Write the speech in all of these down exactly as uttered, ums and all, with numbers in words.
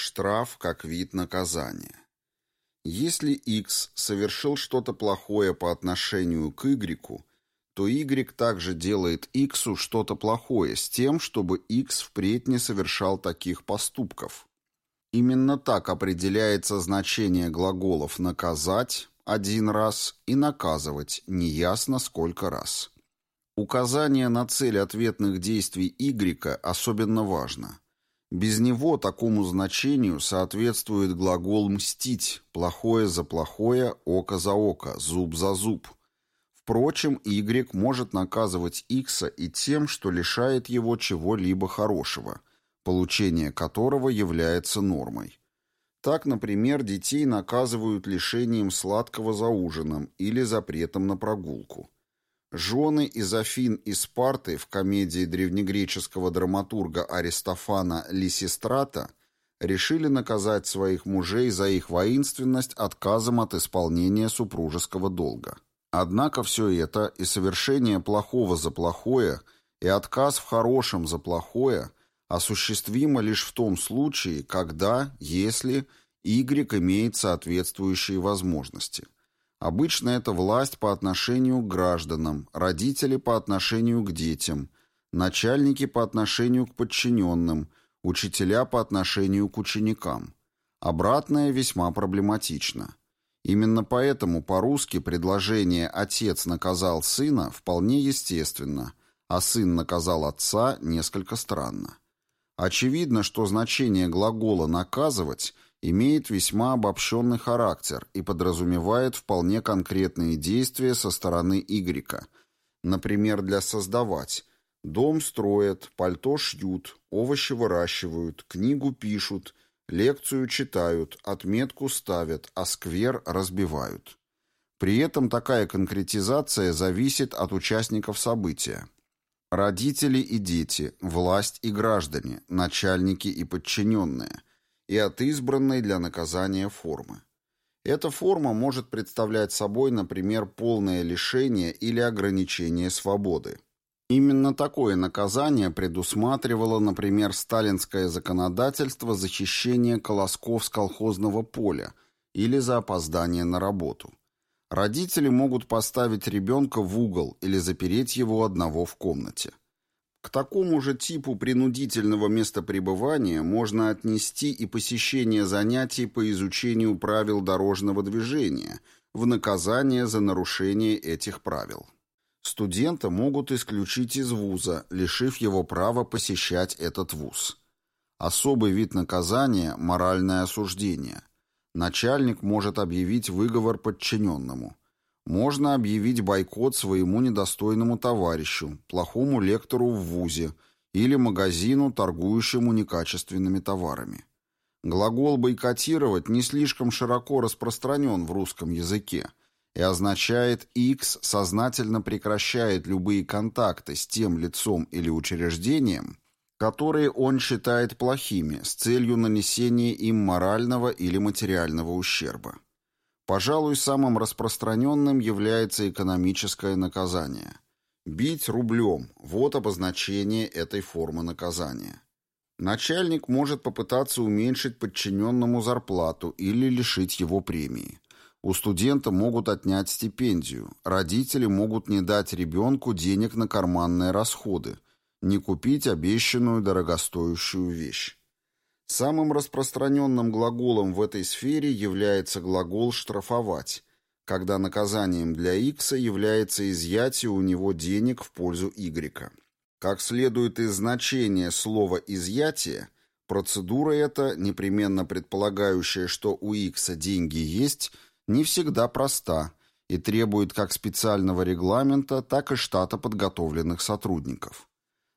Штраф как вид наказания. Если X совершил что-то плохое по отношению к Y, то Y также делает X что-то плохое с тем, чтобы X впредь не совершал таких поступков. Именно так определяется значение глаголов «наказать» один раз и «наказывать» неясно сколько раз. Указание на цель ответных действий Y особенно важно. Без него такому значению соответствует глагол «мстить» – плохое за плохое, око за око, зуб за зуб. Впрочем, Y может наказывать X и тем, что лишает его чего-либо хорошего, получение которого является нормой. Так, например, детей наказывают лишением сладкого за ужином или запретом на прогулку. Жены из Афин и Спарты в комедии древнегреческого драматурга Аристофана «Лисистрата» решили наказать своих мужей за их воинственность отказом от исполнения супружеского долга. Однако все это, и совершение плохого за плохое, и отказ в хорошем за плохое, осуществимо лишь в том случае, когда, если Y имеет соответствующие возможности. Обычно это власть по отношению к гражданам, родители по отношению к детям, начальники по отношению к подчиненным, учителя по отношению к ученикам. Обратное весьма проблематично. Именно поэтому по-русски предложение «отец наказал сына» вполне естественно, а сын наказал отца несколько странно. Очевидно, что значение глагола «наказывать» имеет весьма обобщенный характер и подразумевает вполне конкретные действия со стороны Y. Например, для «создавать» – дом строят, пальто шьют, овощи выращивают, книгу пишут, лекцию читают, отметку ставят, а сквер разбивают. При этом такая конкретизация зависит от участников события. Родители и дети, власть и граждане, начальники и подчиненные – и от избранной для наказания формы. Эта форма может представлять собой, например, полное лишение или ограничение свободы. Именно такое наказание предусматривало, например, сталинское законодательство защищения колосков с колхозного поля или за опоздание на работу. Родители могут поставить ребенка в угол или запереть его одного в комнате. К такому же типу принудительного местопребывания можно отнести и посещение занятий по изучению правил дорожного движения в наказание за нарушение этих правил. Студента могут исключить из вуза, лишив его права посещать этот вуз. Особый вид наказания – моральное осуждение. Начальник может объявить выговор подчиненному. Можно объявить бойкот своему недостойному товарищу, плохому лектору в вузе или магазину, торгующему некачественными товарами. Глагол «бойкотировать» не слишком широко распространен в русском языке и означает «X сознательно прекращает любые контакты с тем лицом или учреждением, которые он считает плохими, с целью нанесения им морального или материального ущерба». Пожалуй, самым распространенным является экономическое наказание. Бить рублем – вот обозначение этой формы наказания. Начальник может попытаться уменьшить подчиненному зарплату или лишить его премии. У студента могут отнять стипендию, родители могут не дать ребенку денег на карманные расходы, не купить обещанную дорогостоящую вещь. Самым распространенным глаголом в этой сфере является глагол «штрафовать», когда наказанием для X является изъятие у него денег в пользу Y. Как следует из значения слова «изъятие», процедура эта, непременно предполагающая, что у X деньги есть, не всегда проста и требует как специального регламента, так и штата подготовленных сотрудников.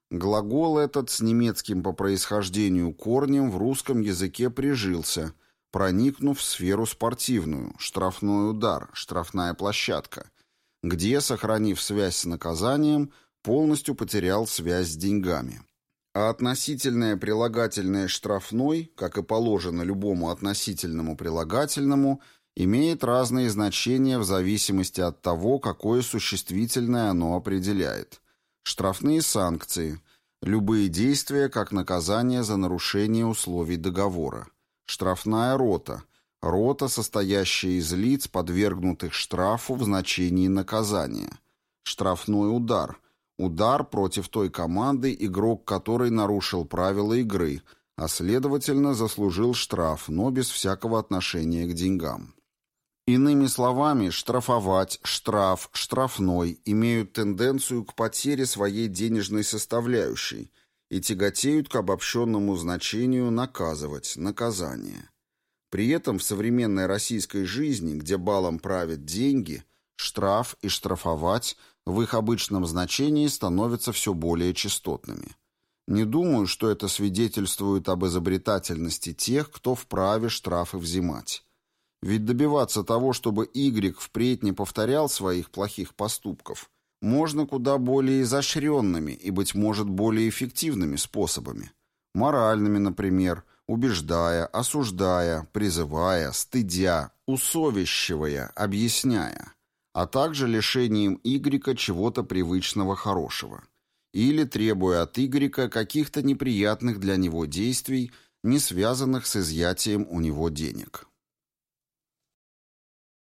Глагол этот с немецким по происхождению корнем в русском языке прижился, проникнув в сферу спортивную, штрафной удар, штрафная площадка, где, сохранив связь с наказанием, полностью потерял связь с деньгами. А относительное прилагательное «штрафной», как и положено любому относительному прилагательному, имеет разные значения в зависимости от того, какое существительное оно определяет. Штрафные санкции – любые действия как наказание за нарушение условий договора. Штрафная рота. Рота, состоящая из лиц, подвергнутых штрафу в значении наказания. Штрафной удар. Удар против той команды, игрок которой нарушил правила игры, а следовательно заслужил штраф, но без всякого отношения к деньгам. Иными словами, штрафовать, штраф, штрафной имеют тенденцию к потере своей денежной составляющей и тяготеют к обобщенному значению наказывать, наказание. При этом в современной российской жизни, где балом правят деньги, штраф и штрафовать в их обычном значении становятся все более частотными. Не думаю, что это свидетельствует об изобретательности тех, кто вправе штрафы взимать. Ведь добиваться того, чтобы Y впредь не повторял своих плохих поступков, можно куда более изощренными и, быть может, более эффективными способами. Моральными, например, убеждая, осуждая, призывая, стыдя, усовещивая, объясняя, а также лишением Y чего-то привычного хорошего. Или требуя от Y каких-то неприятных для него действий, не связанных с изъятием у него денег.